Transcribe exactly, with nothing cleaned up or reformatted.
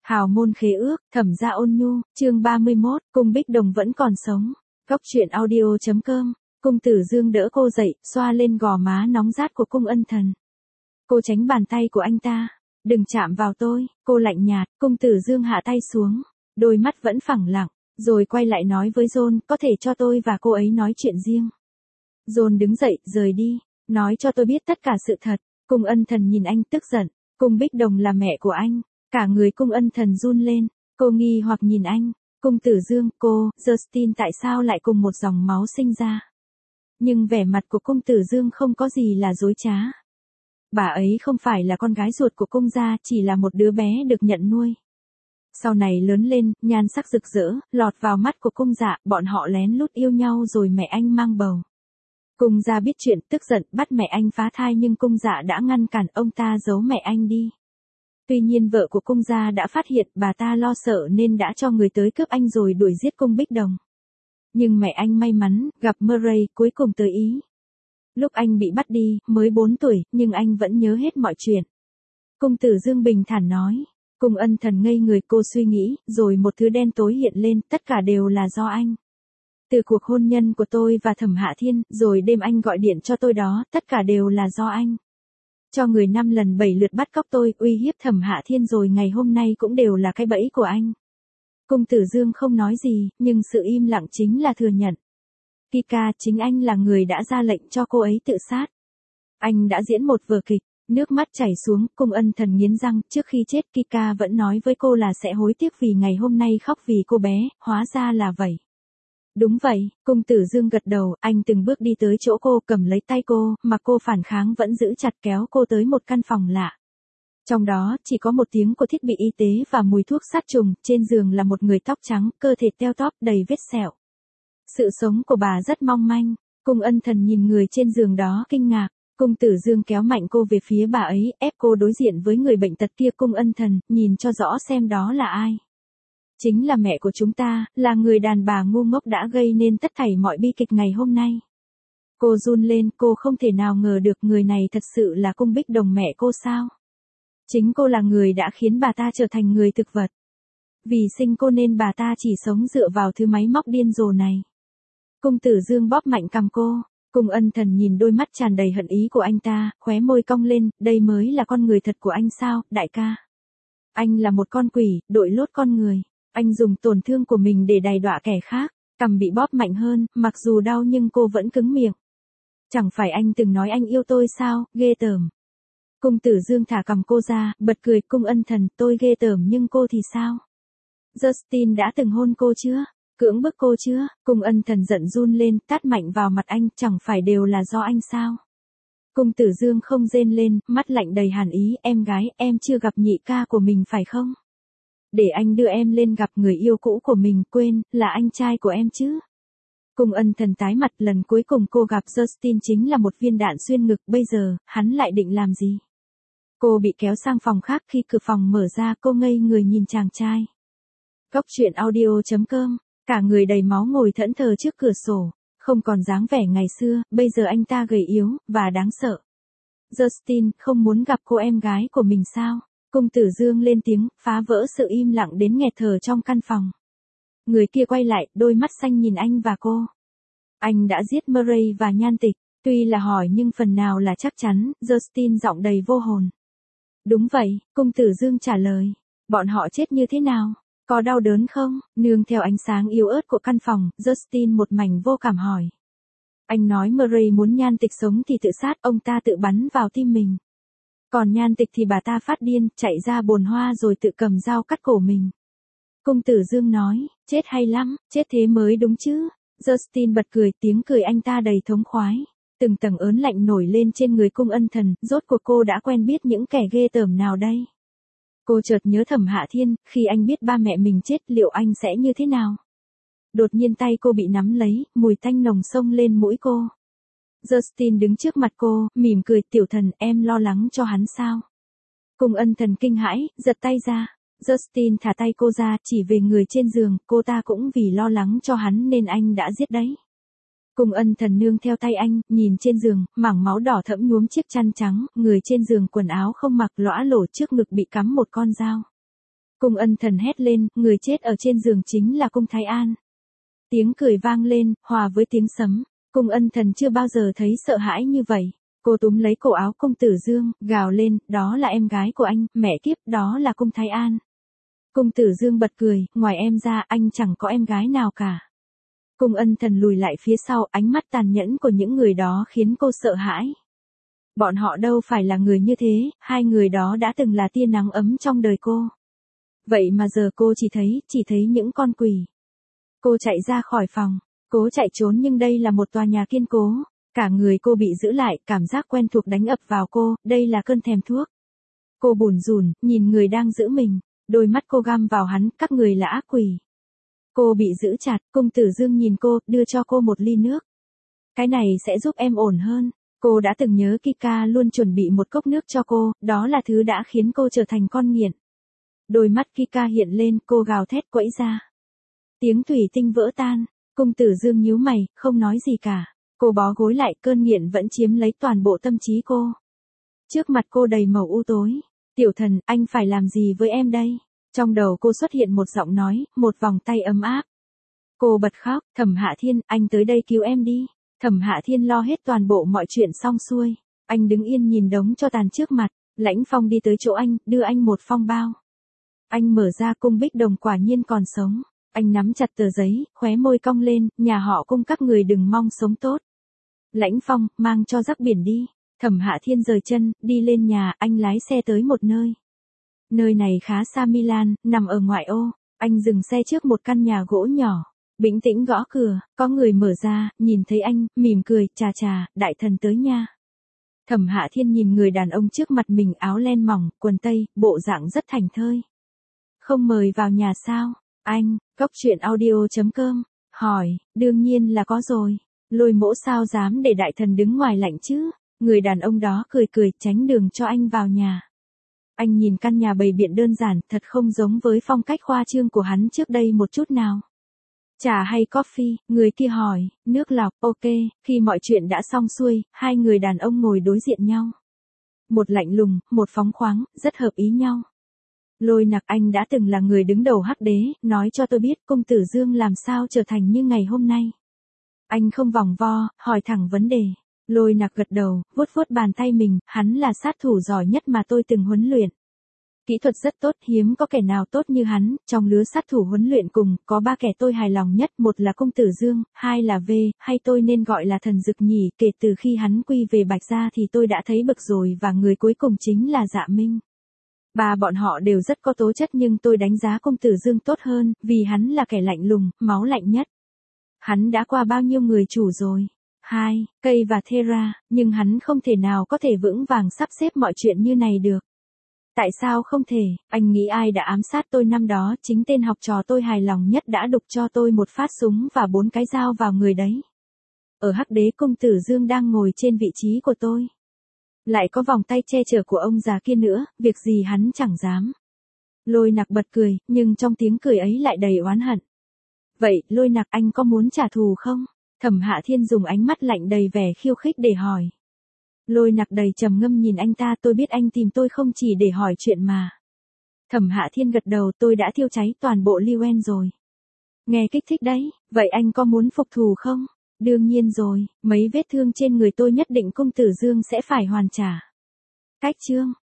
Hào môn khế ước, Thẩm gia ôn nhu, chương ba mươi mốt, cung Bích Đồng vẫn còn sống. Góc truyện audio chấm com, cung Tử Dương đỡ cô dậy, xoa lên gò má nóng rát của cung Ân Thần. Cô tránh bàn tay của anh ta. Đừng chạm vào tôi, cô lạnh nhạt, cung Tử Dương hạ tay xuống, đôi mắt vẫn phẳng lặng, rồi quay lại nói với John, có thể cho tôi và cô ấy nói chuyện riêng. John đứng dậy, rời đi, nói cho tôi biết tất cả sự thật. Cung Ân Thần nhìn anh tức giận, cung Bích Đồng là mẹ của anh. Cả người cung Ân Thần run lên, cô nghi hoặc nhìn anh, cung Tử Dương, cô, Justin tại sao lại cùng một dòng máu sinh ra? Nhưng vẻ mặt của cung Tử Dương không có gì là dối trá. Bà ấy không phải là con gái ruột của cung gia, chỉ là một đứa bé được nhận nuôi. Sau này lớn lên, nhan sắc rực rỡ, lọt vào mắt của cung dạ, bọn họ lén lút yêu nhau rồi mẹ anh mang bầu. Cung gia biết chuyện, tức giận, bắt mẹ anh phá thai nhưng cung dạ đã ngăn cản ông ta giấu mẹ anh đi. Tuy nhiên vợ của cung gia đã phát hiện, bà ta lo sợ nên đã cho người tới cướp anh rồi đuổi giết cung Bích Đồng. Nhưng mẹ anh may mắn, gặp Murray, cuối cùng tới ý. Lúc anh bị bắt đi, mới bốn tuổi, nhưng anh vẫn nhớ hết mọi chuyện. Cung Tử Dương bình thản nói. Cung Ân Thần ngây người, cô suy nghĩ, rồi một thứ đen tối hiện lên, tất cả đều là do anh. Từ cuộc hôn nhân của tôi và Thẩm Hạ Thiên, rồi đêm anh gọi điện cho tôi đó, tất cả đều là do anh. Cho người năm lần bảy lượt bắt cóc tôi, uy hiếp Thẩm Hạ Thiên rồi ngày hôm nay cũng đều là cái bẫy của anh. Cung Tử Dương không nói gì, nhưng sự im lặng chính là thừa nhận. Kika, chính anh là người đã ra lệnh cho cô ấy tự sát. Anh đã diễn một vở kịch, nước mắt chảy xuống, cung Ân Thần nghiến răng, trước khi chết Kika vẫn nói với cô là sẽ hối tiếc vì ngày hôm nay khóc vì cô bé, hóa ra là vậy. Đúng vậy, cung Tử Dương gật đầu, anh từng bước đi tới chỗ cô, cầm lấy tay cô, mà cô phản kháng vẫn giữ chặt, kéo cô tới một căn phòng lạ. Trong đó, chỉ có một tiếng của thiết bị y tế và mùi thuốc sát trùng, trên giường là một người tóc trắng, cơ thể teo tóp, đầy vết sẹo. Sự sống của bà rất mong manh, cung Ân Thần nhìn người trên giường đó kinh ngạc, cung Tử Dương kéo mạnh cô về phía bà ấy, ép cô đối diện với người bệnh tật kia. Cung Ân Thần, nhìn cho rõ xem đó là ai. Chính là mẹ của chúng ta, là người đàn bà ngu ngốc đã gây nên tất thảy mọi bi kịch ngày hôm nay. Cô run lên, cô không thể nào ngờ được người này thật sự là cung Bích Đồng mẹ cô sao? Chính cô là người đã khiến bà ta trở thành người thực vật. Vì sinh cô nên bà ta chỉ sống dựa vào thứ máy móc điên rồ này. Cung Tử Dương bóp mạnh cằm cô, cung Ân Thần nhìn đôi mắt tràn đầy hận ý của anh ta, khóe môi cong lên, đây mới là con người thật của anh sao, đại ca? Anh là một con quỷ, đội lốt con người. Anh dùng tổn thương của mình để đày đọa kẻ khác, cằm bị bóp mạnh hơn, mặc dù đau nhưng cô vẫn cứng miệng. Chẳng phải anh từng nói anh yêu tôi sao, ghê tởm. Cung Tử Dương thả cằm cô ra, bật cười, cung Ân Thần, tôi ghê tởm nhưng cô thì sao? Justin đã từng hôn cô chưa? Cưỡng bức cô chưa? Cung Ân Thần giận run lên, tát mạnh vào mặt anh, chẳng phải đều là do anh sao? Cung Tử Dương không rên lên, mắt lạnh đầy hàn ý, em gái, em chưa gặp nhị ca của mình phải không? Để anh đưa em lên gặp người yêu cũ của mình, quên, là anh trai của em chứ. Cung Ân Thần tái mặt, lần cuối cùng cô gặp Justin chính là một viên đạn xuyên ngực, bây giờ, hắn lại định làm gì? Cô bị kéo sang phòng khác, khi cửa phòng mở ra cô ngây người nhìn chàng trai. Góc truyện audio chấm com, cả người đầy máu ngồi thẫn thờ trước cửa sổ, không còn dáng vẻ ngày xưa, bây giờ anh ta gầy yếu, và đáng sợ. Justin, không muốn gặp cô em gái của mình sao? Cung Tử Dương lên tiếng, phá vỡ sự im lặng đến nghẹt thở trong căn phòng. Người kia quay lại, đôi mắt xanh nhìn anh và cô. Anh đã giết Murray và Nhan Tịch, tuy là hỏi nhưng phần nào là chắc chắn, Justin giọng đầy vô hồn. Đúng vậy, cung Tử Dương trả lời. Bọn họ chết như thế nào? Có đau đớn không? Nương theo ánh sáng yếu ớt của căn phòng, Justin một mảnh vô cảm hỏi. Anh nói Murray muốn Nhan Tịch sống thì tự sát, ông ta tự bắn vào tim mình. Còn Nhan Tịch thì bà ta phát điên, chạy ra bồn hoa rồi tự cầm dao cắt cổ mình. Cung Tử Dương nói, chết hay lắm, chết thế mới đúng chứ. Justin bật cười, tiếng cười anh ta đầy thống khoái. Từng tầng ớn lạnh nổi lên trên người cung Ân Thần, rốt cuộc cô đã quen biết những kẻ ghê tởm nào đây? Cô chợt nhớ Thẩm Hạ Thiên, khi anh biết ba mẹ mình chết liệu anh sẽ như thế nào? Đột nhiên tay cô bị nắm lấy, mùi tanh nồng xông lên mũi cô. Justin đứng trước mặt cô, mỉm cười, tiểu thần, em lo lắng cho hắn sao? Cung Ân Thần kinh hãi, giật tay ra. Justin thả tay cô ra, chỉ về người trên giường, cô ta cũng vì lo lắng cho hắn nên anh đã giết đấy. Cung Ân Thần nương theo tay anh, nhìn trên giường, mảng máu đỏ thẫm nhuốm chiếc chăn trắng, người trên giường quần áo không mặc, lõa lổ trước ngực bị cắm một con dao. Cung Ân Thần hét lên, người chết ở trên giường chính là Cung Thái An. Tiếng cười vang lên, hòa với tiếng sấm. Cung Ân Thần chưa bao giờ thấy sợ hãi như vậy. Cô túm lấy cổ áo Cung Tử Dương, gào lên, đó là em gái của anh, mẹ kiếp, đó là Cung Thái An. Cung Tử Dương bật cười, ngoài em ra, anh chẳng có em gái nào cả. Cung Ân Thần lùi lại phía sau, ánh mắt tàn nhẫn của những người đó khiến cô sợ hãi. Bọn họ đâu phải là người như thế, hai người đó đã từng là tia nắng ấm trong đời cô. Vậy mà giờ cô chỉ thấy, chỉ thấy những con quỷ. Cô chạy ra khỏi phòng, cố chạy trốn nhưng đây là một tòa nhà kiên cố. Cả người cô bị giữ lại, cảm giác quen thuộc đánh ập vào cô, đây là cơn thèm thuốc. Cô bủn rủn, nhìn người đang giữ mình, đôi mắt cô găm vào hắn, các người là ác quỷ. Cô bị giữ chặt, Cung Tử Dương nhìn cô, đưa cho cô một ly nước. Cái này sẽ giúp em ổn hơn. Cô đã từng nhớ Kika luôn chuẩn bị một cốc nước cho cô, đó là thứ đã khiến cô trở thành con nghiện. Đôi mắt Kika hiện lên, cô gào thét quẫy ra. Tiếng thủy tinh vỡ tan, Cung Tử Dương nhíu mày, không nói gì cả. Cô bó gối lại, cơn nghiện vẫn chiếm lấy toàn bộ tâm trí cô. Trước mặt cô đầy màu u tối. Tiểu Thần, anh phải làm gì với em đây? Trong đầu cô xuất hiện một giọng nói, một vòng tay ấm áp. Cô bật khóc, Thẩm Hạ Thiên, anh tới đây cứu em đi. Thẩm Hạ Thiên lo hết toàn bộ mọi chuyện xong xuôi. Anh đứng yên nhìn đống tro tàn trước mặt. Lãnh Phong đi tới chỗ anh, đưa anh một phong bao. Anh mở ra, Cung Bích Đồng quả nhiên còn sống. Anh nắm chặt tờ giấy, khóe môi cong lên, nhà họ Cung các người đừng mong sống tốt. Lãnh Phong, mang cho rắc biển đi. Thẩm Hạ Thiên rời chân, đi lên nhà, anh lái xe tới một nơi. Nơi này khá xa Milan, nằm ở ngoại ô. Anh dừng xe trước một căn nhà gỗ nhỏ. Bình tĩnh gõ cửa, có người mở ra, nhìn thấy anh, mỉm cười, chà chà, đại thần tới nha. Thẩm Hạ Thiên nhìn người đàn ông trước mặt mình, áo len mỏng, quần tây, bộ dạng rất thảnh thơi. Không mời vào nhà sao? Anh, Cốc Truyện Audio chấm com, hỏi, đương nhiên là có rồi. Lôi Mỗ sao dám để đại thần đứng ngoài lạnh chứ? Người đàn ông đó cười cười, tránh đường cho anh vào nhà. Anh nhìn căn nhà bày biện đơn giản, thật không giống với phong cách khoa trương của hắn trước đây một chút nào. Trà hay coffee, người kia hỏi, nước lọc, ok, khi mọi chuyện đã xong xuôi, hai người đàn ông ngồi đối diện nhau. Một lạnh lùng, một phóng khoáng, rất hợp ý nhau. Lôi Nặc, anh đã từng là người đứng đầu Hắc Đế, nói cho tôi biết Cung Tử Dương làm sao trở thành như ngày hôm nay. Anh không vòng vo, hỏi thẳng vấn đề. Lôi Nặc gật đầu, vuốt vuốt bàn tay mình, hắn là sát thủ giỏi nhất mà tôi từng huấn luyện. Kỹ thuật rất tốt, hiếm có kẻ nào tốt như hắn, trong lứa sát thủ huấn luyện cùng, có ba kẻ tôi hài lòng nhất, một là Cung Tử Dương, hai là V, hay tôi nên gọi là thần dực nhỉ, kể từ khi hắn quy về Bạch Gia thì tôi đã thấy bực rồi và người cuối cùng chính là Dạ Minh. Ba bọn họ đều rất có tố chất nhưng tôi đánh giá Cung Tử Dương tốt hơn, vì hắn là kẻ lạnh lùng, máu lạnh nhất. Hắn đã qua bao nhiêu người chủ rồi. Hai, Cây và Thera, nhưng hắn không thể nào có thể vững vàng sắp xếp mọi chuyện như này được. Tại sao không thể, anh nghĩ ai đã ám sát tôi năm đó, chính tên học trò tôi hài lòng nhất đã đục cho tôi một phát súng và bốn cái dao vào người đấy. Ở Hắc Đế Cung Tử Dương đang ngồi trên vị trí của tôi. Lại có vòng tay che chở của ông già kia nữa, việc gì hắn chẳng dám. Lôi Nặc bật cười, nhưng trong tiếng cười ấy lại đầy oán hận. Vậy, Lôi Nặc, anh có muốn trả thù không? Thẩm Hạ Thiên dùng ánh mắt lạnh đầy vẻ khiêu khích để hỏi. Lôi Nặc đầy trầm ngâm nhìn anh ta, tôi biết anh tìm tôi không chỉ để hỏi chuyện mà. Thẩm Hạ Thiên gật đầu, tôi đã thiêu cháy toàn bộ Liwen rồi. Nghe kích thích đấy, vậy anh có muốn phục thù không? Đương nhiên rồi, mấy vết thương trên người tôi nhất định Cung Tử Dương sẽ phải hoàn trả. Cách chương